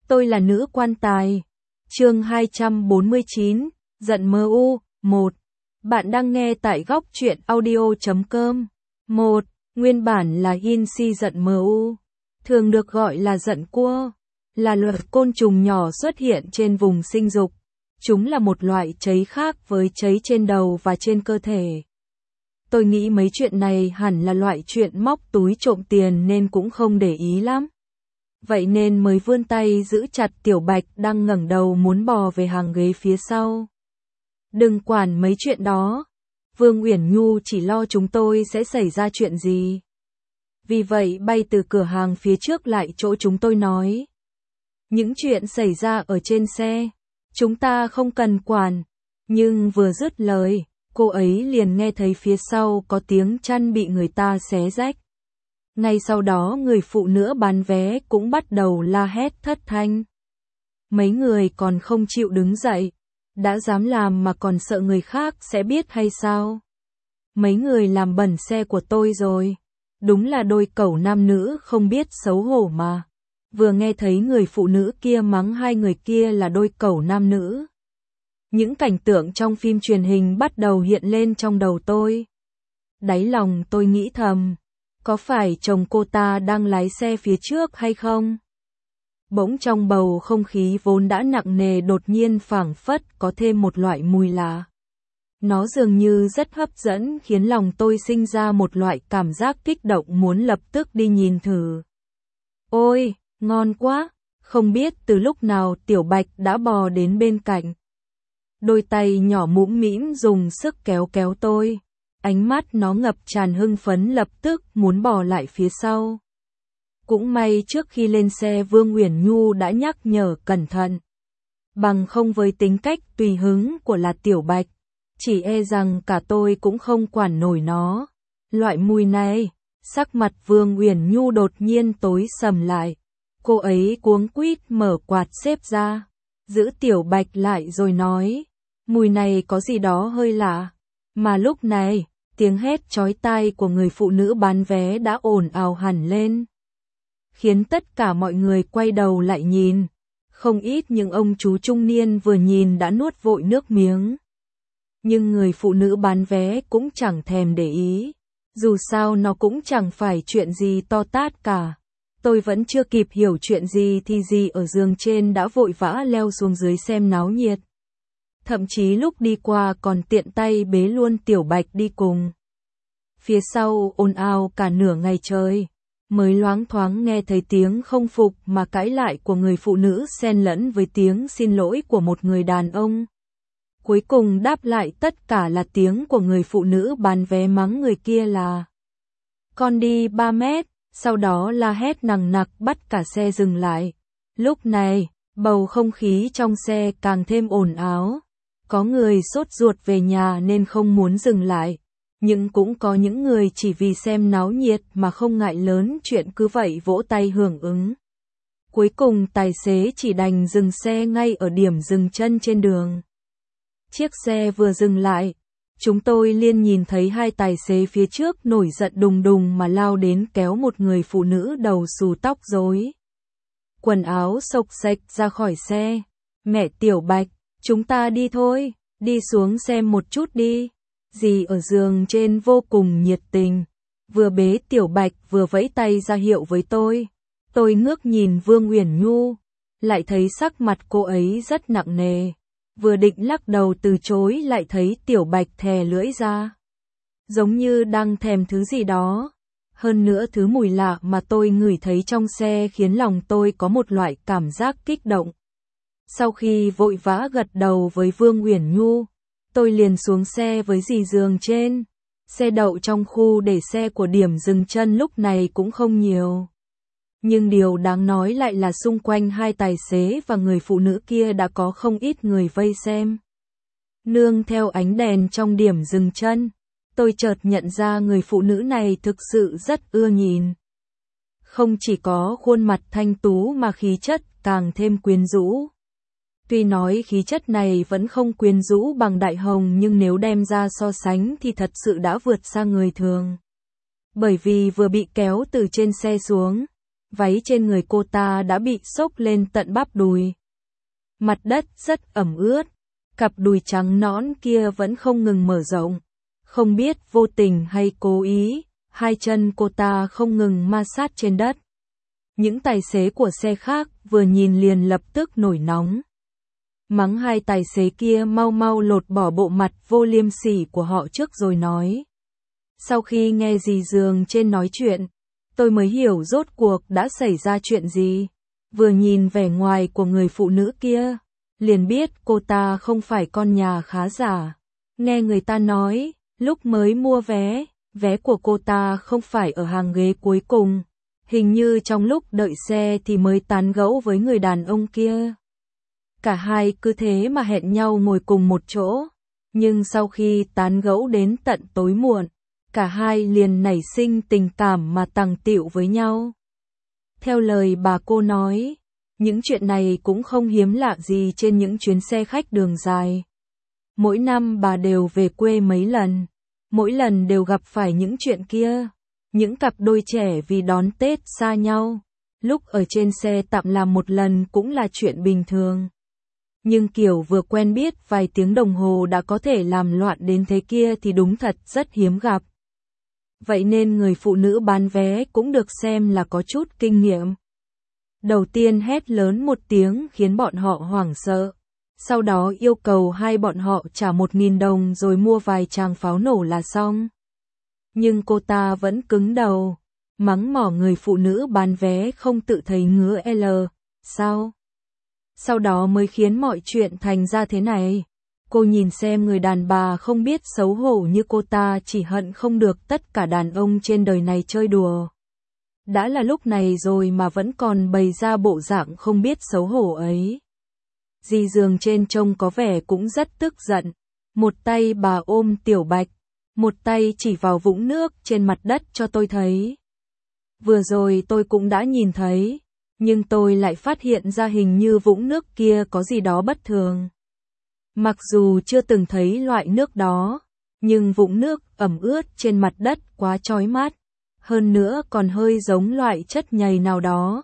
Tôi là nữ quan tài. Chương 249, giận MU, 1. Bạn đang nghe tại góc truyện audio.com. 1. Nguyên bản là Insi giận MU, thường được gọi là giận cua, là loài côn trùng nhỏ xuất hiện trên vùng sinh dục. Chúng là một loại cháy khác với cháy trên đầu và trên cơ thể. Tôi nghĩ mấy chuyện này hẳn là loại chuyện móc túi trộm tiền nên cũng không để ý lắm. Vậy nên mới vươn tay giữ chặt Tiểu Bạch đang ngẩng đầu muốn bò về hàng ghế phía sau. Đừng quản mấy chuyện đó. Vương Uyển Nhu chỉ lo chúng tôi sẽ xảy ra chuyện gì. Vì vậy bay từ cửa hàng phía trước lại chỗ chúng tôi nói. Những chuyện xảy ra ở trên xe, chúng ta không cần quản. Nhưng vừa dứt lời, cô ấy liền nghe thấy phía sau có tiếng chăn bị người ta xé rách. Ngay sau đó người phụ nữ bán vé cũng bắt đầu la hét thất thanh. Mấy người còn không chịu đứng dậy. Đã dám làm mà còn sợ người khác sẽ biết hay sao? Mấy người làm bẩn xe của tôi rồi. Đúng là đôi cẩu nam nữ không biết xấu hổ mà. Vừa nghe thấy người phụ nữ kia mắng hai người kia là đôi cẩu nam nữ. Những cảnh tượng trong phim truyền hình bắt đầu hiện lên trong đầu tôi. Đáy lòng tôi nghĩ thầm, có phải chồng cô ta đang lái xe phía trước hay không? Bỗng trong bầu không khí vốn đã nặng nề đột nhiên phảng phất có thêm một loại mùi lạ. Nó dường như rất hấp dẫn khiến lòng tôi sinh ra một loại cảm giác kích động muốn lập tức đi nhìn thử. Ôi, ngon quá! Không biết từ lúc nào Tiểu Bạch đã bò đến bên cạnh. Đôi tay nhỏ mũm mĩm dùng sức kéo kéo tôi. Ánh mắt nó ngập tràn hưng phấn lập tức muốn bò lại phía sau. Cũng may trước khi lên xe Vương Uyển Nhu đã nhắc nhở cẩn thận. Bằng không với tính cách tùy hứng của là Tiểu Bạch, chỉ e rằng cả tôi cũng không quản nổi nó. Loại mùi này, sắc mặt Vương Uyển Nhu đột nhiên tối sầm lại. Cô ấy cuống quýt mở quạt xếp ra, giữ Tiểu Bạch lại rồi nói, mùi này có gì đó hơi lạ. Mà lúc này, tiếng hét chói tai của người phụ nữ bán vé đã ồn ào hẳn lên, khiến tất cả mọi người quay đầu lại nhìn. Không ít những ông chú trung niên vừa nhìn đã nuốt vội nước miếng. Nhưng người phụ nữ bán vé cũng chẳng thèm để ý. Dù sao nó cũng chẳng phải chuyện gì to tát cả. Tôi vẫn chưa kịp hiểu chuyện gì thì dì ở giường trên đã vội vã leo xuống dưới xem náo nhiệt. Thậm chí lúc đi qua còn tiện tay bế luôn Tiểu Bạch đi cùng. Phía sau ồn ào cả nửa ngày trời. Mới loáng thoáng nghe thấy tiếng không phục mà cãi lại của người phụ nữ xen lẫn với tiếng xin lỗi của một người đàn ông. Cuối cùng đáp lại tất cả là tiếng của người phụ nữ bán vé mắng người kia là con đi 3 mét, sau đó la hét nằng nặc bắt cả xe dừng lại. Lúc này, bầu không khí trong xe càng thêm ồn ào. Có người sốt ruột về nhà nên không muốn dừng lại. Nhưng cũng có những người chỉ vì xem náo nhiệt mà không ngại lớn chuyện cứ vậy vỗ tay hưởng ứng. Cuối cùng tài xế chỉ đành dừng xe ngay ở điểm dừng chân trên đường. Chiếc xe vừa dừng lại, chúng tôi liền nhìn thấy hai tài xế phía trước nổi giận đùng đùng mà lao đến kéo một người phụ nữ đầu xù tóc rối, quần áo xộc xệch ra khỏi xe. Mẹ Tiểu Bạch, chúng ta đi thôi, đi xuống xem một chút đi. Dì ở giường trên vô cùng nhiệt tình, vừa bế Tiểu Bạch vừa vẫy tay ra hiệu với tôi. Tôi ngước nhìn Vương Uyển Nhu, lại thấy sắc mặt cô ấy rất nặng nề. Vừa định lắc đầu từ chối lại thấy Tiểu Bạch thè lưỡi ra, giống như đang thèm thứ gì đó. Hơn nữa thứ mùi lạ mà tôi ngửi thấy trong xe khiến lòng tôi có một loại cảm giác kích động. Sau khi vội vã gật đầu với Vương Uyển Nhu, tôi liền xuống xe với dì giường trên. Xe đậu trong khu để xe của điểm dừng chân lúc này cũng không nhiều. Nhưng điều đáng nói lại là xung quanh hai tài xế và người phụ nữ kia đã có không ít người vây xem. Nương theo ánh đèn trong điểm dừng chân, tôi chợt nhận ra người phụ nữ này thực sự rất ưa nhìn. Không chỉ có khuôn mặt thanh tú mà khí chất càng thêm quyến rũ. Tuy nói khí chất này vẫn không quyến rũ bằng Đại Hồng nhưng nếu đem ra so sánh thì thật sự đã vượt xa người thường. Bởi vì vừa bị kéo từ trên xe xuống, váy trên người cô ta đã bị xốc lên tận bắp đùi. Mặt đất rất ẩm ướt, cặp đùi trắng nõn kia vẫn không ngừng mở rộng. Không biết vô tình hay cố ý, hai chân cô ta không ngừng ma sát trên đất. Những tài xế của xe khác vừa nhìn liền lập tức nổi nóng. Mắng hai tài xế kia mau mau lột bỏ bộ mặt vô liêm sỉ của họ trước rồi nói. Sau khi nghe dì Dường trên nói chuyện, tôi mới hiểu rốt cuộc đã xảy ra chuyện gì. Vừa nhìn vẻ ngoài của người phụ nữ kia, liền biết cô ta không phải con nhà khá giả. Nghe người ta nói, lúc mới mua vé của cô ta không phải ở hàng ghế cuối cùng. Hình như trong lúc đợi xe thì mới tán gẫu với người đàn ông kia. Cả hai cứ thế mà hẹn nhau ngồi cùng một chỗ. Nhưng sau khi tán gẫu đến tận tối muộn, cả hai liền nảy sinh tình cảm mà tằng tịu với nhau. Theo lời bà cô nói, những chuyện này cũng không hiếm lạ gì trên những chuyến xe khách đường dài. Mỗi năm bà đều về quê mấy lần, mỗi lần đều gặp phải những chuyện kia. Những cặp đôi trẻ vì đón Tết xa nhau, lúc ở trên xe tạm làm một lần cũng là chuyện bình thường. Nhưng kiểu vừa quen biết vài tiếng đồng hồ đã có thể làm loạn đến thế kia thì đúng thật rất hiếm gặp. Vậy nên người phụ nữ bán vé cũng được xem là có chút kinh nghiệm. Đầu tiên hét lớn một tiếng khiến bọn họ hoảng sợ. Sau đó yêu cầu hai bọn họ trả 1.000 đồng rồi mua vài tràng pháo nổ là xong. Nhưng cô ta vẫn cứng đầu, mắng mỏ người phụ nữ bán vé không tự thấy ngứa L. Sao? Sau đó mới khiến mọi chuyện thành ra thế này. Cô nhìn xem người đàn bà không biết xấu hổ như cô ta chỉ hận không được tất cả đàn ông trên đời này chơi đùa. Đã là lúc này rồi mà vẫn còn bày ra bộ dạng không biết xấu hổ ấy. Dì Dường trên trông có vẻ cũng rất tức giận. Một tay bà ôm Tiểu Bạch, một tay chỉ vào vũng nước trên mặt đất cho tôi thấy. Vừa rồi tôi cũng đã nhìn thấy, nhưng tôi lại phát hiện ra hình như vũng nước kia có gì đó bất thường. Mặc dù chưa từng thấy loại nước đó, nhưng vũng nước ẩm ướt trên mặt đất quá chói mắt, hơn nữa còn hơi giống loại chất nhầy nào đó.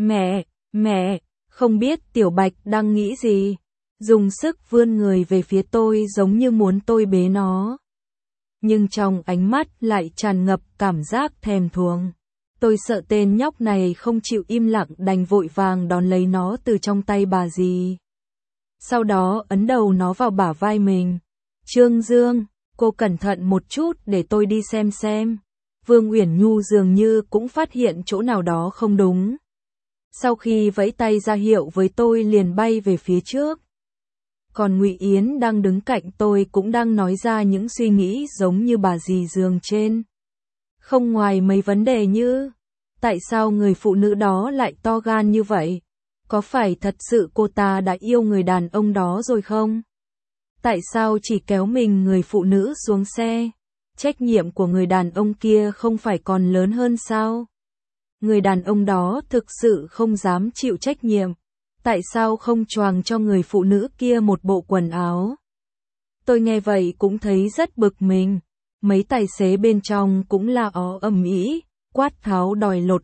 Mẹ, không biết Tiểu Bạch đang nghĩ gì, dùng sức vươn người về phía tôi giống như muốn tôi bế nó. Nhưng trong ánh mắt lại tràn ngập cảm giác thèm thuồng. Tôi sợ tên nhóc này không chịu im lặng đành vội vàng đón lấy nó từ trong tay bà dì. Sau đó ấn đầu nó vào bả vai mình. Trương Dương, cô cẩn thận một chút để tôi đi xem. Vương Uyển Nhu dường như cũng phát hiện chỗ nào đó không đúng. Sau khi vẫy tay ra hiệu với tôi liền bay về phía trước. Còn Ngụy Yến đang đứng cạnh tôi cũng đang nói ra những suy nghĩ giống như bà dì Dường trên. Không ngoài mấy vấn đề như, tại sao người phụ nữ đó lại to gan như vậy? Có phải thật sự cô ta đã yêu người đàn ông đó rồi không? Tại sao chỉ kéo mình người phụ nữ xuống xe? Trách nhiệm của người đàn ông kia không phải còn lớn hơn sao? Người đàn ông đó thực sự không dám chịu trách nhiệm. Tại sao không choàng cho người phụ nữ kia một bộ quần áo? Tôi nghe vậy cũng thấy rất bực mình. Mấy tài xế bên trong cũng la ó ầm ĩ, quát tháo đòi lột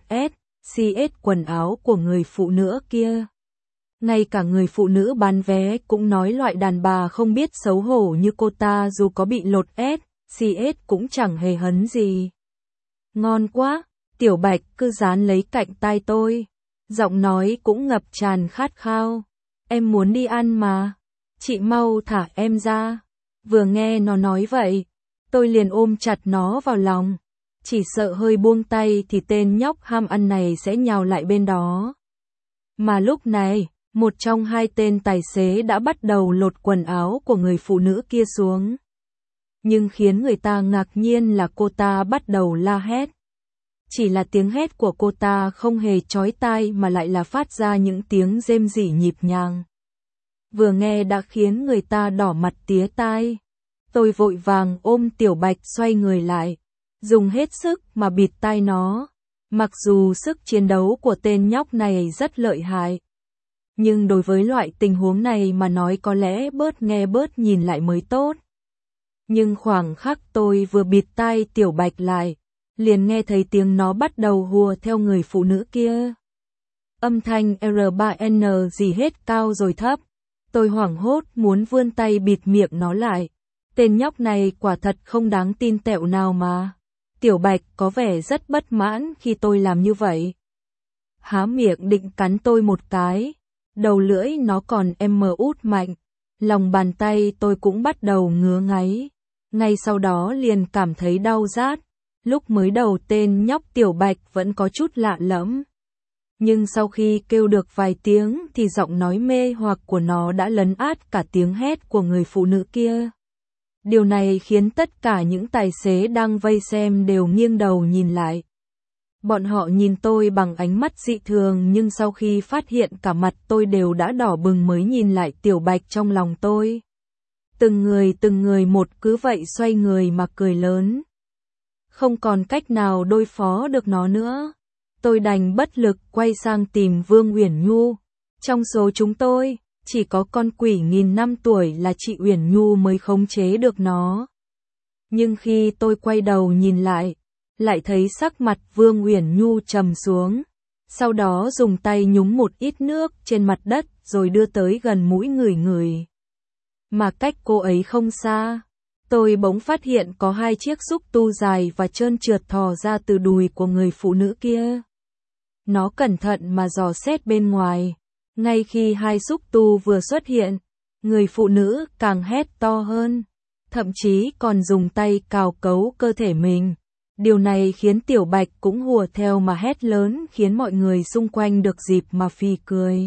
CS quần áo của người phụ nữ kia. Ngay cả người phụ nữ bán vé cũng nói loại đàn bà không biết xấu hổ như cô ta dù có bị lột CS cũng chẳng hề hấn gì. Ngon quá, Tiểu Bạch cứ dán lấy cạnh tai tôi. Giọng nói cũng ngập tràn khát khao. Em muốn đi ăn mà. Chị mau thả em ra. Vừa nghe nó nói vậy, tôi liền ôm chặt nó vào lòng. Chỉ sợ hơi buông tay thì tên nhóc ham ăn này sẽ nhào lại bên đó. Mà lúc này, một trong hai tên tài xế đã bắt đầu lột quần áo của người phụ nữ kia xuống. Nhưng khiến người ta ngạc nhiên là cô ta bắt đầu la hét. Chỉ là tiếng hét của cô ta không hề chói tai mà lại là phát ra những tiếng rên rỉ nhịp nhàng. Vừa nghe đã khiến người ta đỏ mặt tía tai. Tôi vội vàng ôm Tiểu Bạch xoay người lại, dùng hết sức mà bịt tai nó. Mặc dù sức chiến đấu của tên nhóc này rất lợi hại, nhưng đối với loại tình huống này mà nói có lẽ bớt nghe bớt nhìn lại mới tốt. Nhưng khoảng khắc tôi vừa bịt tai Tiểu Bạch lại, liền nghe thấy tiếng nó bắt đầu hùa theo người phụ nữ kia. Âm thanh R3N gì hết cao rồi thấp. Tôi hoảng hốt muốn vươn tay bịt miệng nó lại. Tên nhóc này quả thật không đáng tin tẹo nào mà. Tiểu Bạch có vẻ rất bất mãn khi tôi làm như vậy. Há miệng định cắn tôi một cái. Đầu lưỡi nó còn út mạnh. Lòng bàn tay tôi cũng bắt đầu ngứa ngáy. Ngay sau đó liền cảm thấy đau rát. Lúc mới đầu tên nhóc Tiểu Bạch vẫn có chút lạ lẫm. Nhưng sau khi kêu được vài tiếng thì giọng nói mê hoặc của nó đã lấn át cả tiếng hét của người phụ nữ kia. Điều này khiến tất cả những tài xế đang vây xem đều nghiêng đầu nhìn lại. Bọn họ nhìn tôi bằng ánh mắt dị thường nhưng sau khi phát hiện cả mặt tôi đều đã đỏ bừng mới nhìn lại Tiểu Bạch trong lòng tôi. Từng người một cứ vậy xoay người mà cười lớn. Không còn cách nào đối phó được nó nữa. Tôi đành bất lực quay sang tìm Vương Uyển Nhu. Trong số chúng tôi, chỉ có con quỷ nghìn năm tuổi là chị Uyển Nhu mới khống chế được nó. Nhưng khi tôi quay đầu nhìn lại thấy sắc mặt Vương Uyển Nhu trầm xuống. Sau đó dùng tay nhúng một ít nước trên mặt đất rồi đưa tới gần mũi người. Mà cách cô ấy không xa, tôi bỗng phát hiện có hai chiếc xúc tu dài và trơn trượt thò ra từ đùi của người phụ nữ kia. Nó cẩn thận mà dò xét bên ngoài. Ngay khi hai xúc tu vừa xuất hiện, người phụ nữ càng hét to hơn, thậm chí còn dùng tay cào cấu cơ thể mình. Điều này khiến Tiểu Bạch cũng hùa theo mà hét lớn khiến mọi người xung quanh được dịp mà phì cười.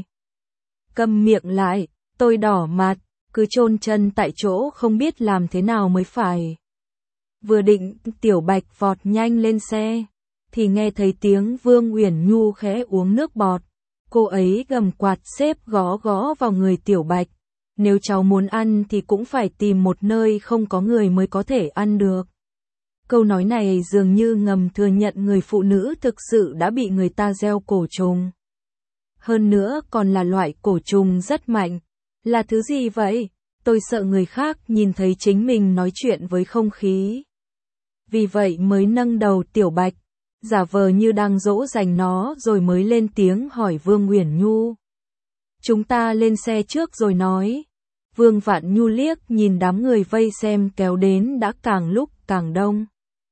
Câm miệng lại, tôi đỏ mặt, cứ chôn chân tại chỗ không biết làm thế nào mới phải. Vừa định Tiểu Bạch vọt nhanh lên xe, thì nghe thấy tiếng Vương Uyển Nhu khẽ uống nước bọt. Cô ấy gầm quạt xếp gõ vào người Tiểu Bạch. Nếu cháu muốn ăn thì cũng phải tìm một nơi không có người mới có thể ăn được. Câu nói này dường như ngầm thừa nhận người phụ nữ thực sự đã bị người ta gieo cổ trùng. Hơn nữa còn là loại cổ trùng rất mạnh. Là thứ gì vậy? Tôi sợ người khác nhìn thấy chính mình nói chuyện với không khí. Vì vậy mới nâng đầu Tiểu Bạch, giả vờ như đang dỗ dành nó rồi mới lên tiếng hỏi Vương Uyển Nhu. Chúng ta lên xe trước rồi nói. Vương Vạn Nhu liếc nhìn đám người vây xem kéo đến đã càng lúc càng đông.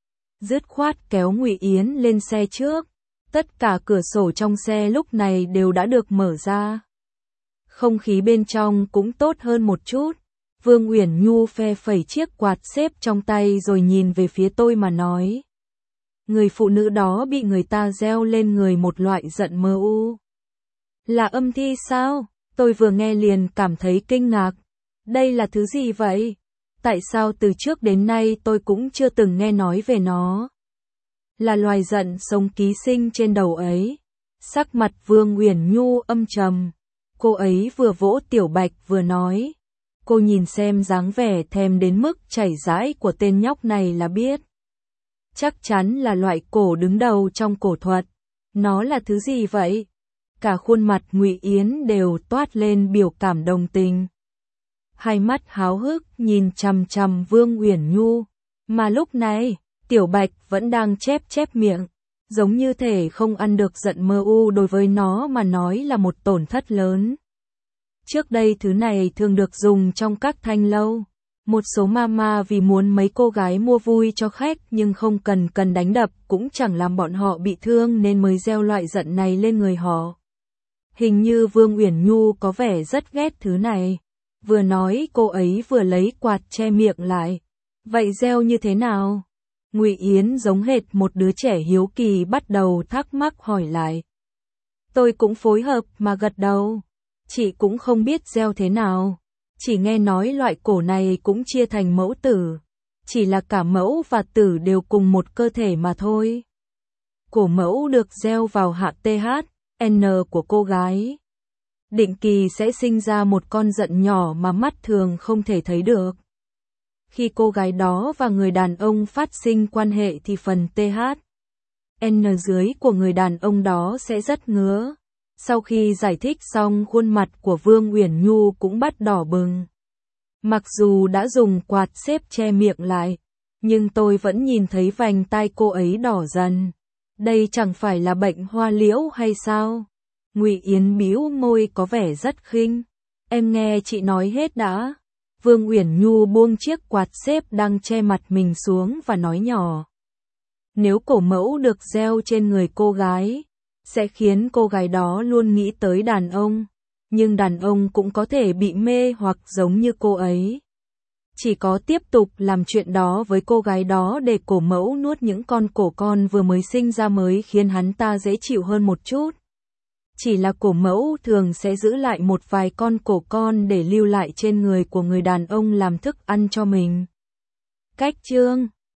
Dứt khoát kéo Ngụy Yến lên xe trước. Tất cả cửa sổ trong xe lúc này đều đã được mở ra. Không khí bên trong cũng tốt hơn một chút. Vương Uyển Nhu phe phẩy chiếc quạt xếp trong tay rồi nhìn về phía tôi mà nói. Người phụ nữ đó bị người ta gieo lên người một loại giận mơ u. Là âm thi sao? Tôi vừa nghe liền cảm thấy kinh ngạc. Đây là thứ gì vậy? Tại sao từ trước đến nay tôi cũng chưa từng nghe nói về nó? Là loài giận sống ký sinh trên đầu ấy. Sắc mặt Vương Uyển Nhu âm trầm. Cô ấy vừa vỗ Tiểu Bạch vừa nói. Cô nhìn xem dáng vẻ thèm đến mức chảy rãi của tên nhóc này là biết. Chắc chắn là loại cổ đứng đầu trong cổ thuật. Nó là thứ gì vậy? Cả khuôn mặt Ngụy Yến đều toát lên biểu cảm đồng tình. Hai mắt háo hức nhìn chằm chằm Vương Uyển Nhu. Mà lúc này, Tiểu Bạch vẫn đang chép miệng. Giống như thể không ăn được giận mơ u đối với nó mà nói là một tổn thất lớn. Trước đây thứ này thường được dùng trong các thanh lâu. Một số mama vì muốn mấy cô gái mua vui cho khách nhưng không cần đánh đập cũng chẳng làm bọn họ bị thương nên mới gieo loại giận này lên người họ. Hình như Vương Uyển Nhu có vẻ rất ghét thứ này. Vừa nói cô ấy vừa lấy quạt che miệng lại. Vậy gieo như thế nào? Ngụy Yến giống hệt một đứa trẻ hiếu kỳ bắt đầu thắc mắc hỏi lại. Tôi cũng phối hợp mà gật đầu. Chị cũng không biết gieo thế nào. Chỉ nghe nói loại cổ này cũng chia thành mẫu tử. Chỉ là cả mẫu và tử đều cùng một cơ thể mà thôi. Cổ mẫu được gieo vào hạ THN của cô gái. Định kỳ sẽ sinh ra một con giận nhỏ mà mắt thường không thể thấy được. Khi cô gái đó và người đàn ông phát sinh quan hệ thì phần THN dưới của người đàn ông đó sẽ rất ngứa. Sau khi giải thích xong khuôn mặt của Vương Uyển Nhu cũng bắt đỏ bừng. Mặc dù đã dùng quạt xếp che miệng lại, nhưng tôi vẫn nhìn thấy vành tai cô ấy đỏ dần. Đây chẳng phải là bệnh hoa liễu hay sao? Ngụy Yến bĩu môi có vẻ rất khinh. Em nghe chị nói hết đã. Vương Uyển Nhu buông chiếc quạt xếp đang che mặt mình xuống và nói nhỏ. Nếu cổ mẫu được gieo trên người cô gái, sẽ khiến cô gái đó luôn nghĩ tới đàn ông, nhưng đàn ông cũng có thể bị mê hoặc giống như cô ấy. Chỉ có tiếp tục làm chuyện đó với cô gái đó để cổ mẫu nuốt những con cổ con vừa mới sinh ra mới khiến hắn ta dễ chịu hơn một chút. Chỉ là cổ mẫu thường sẽ giữ lại một vài con cổ con để lưu lại trên người của người đàn ông làm thức ăn cho mình. Cách chương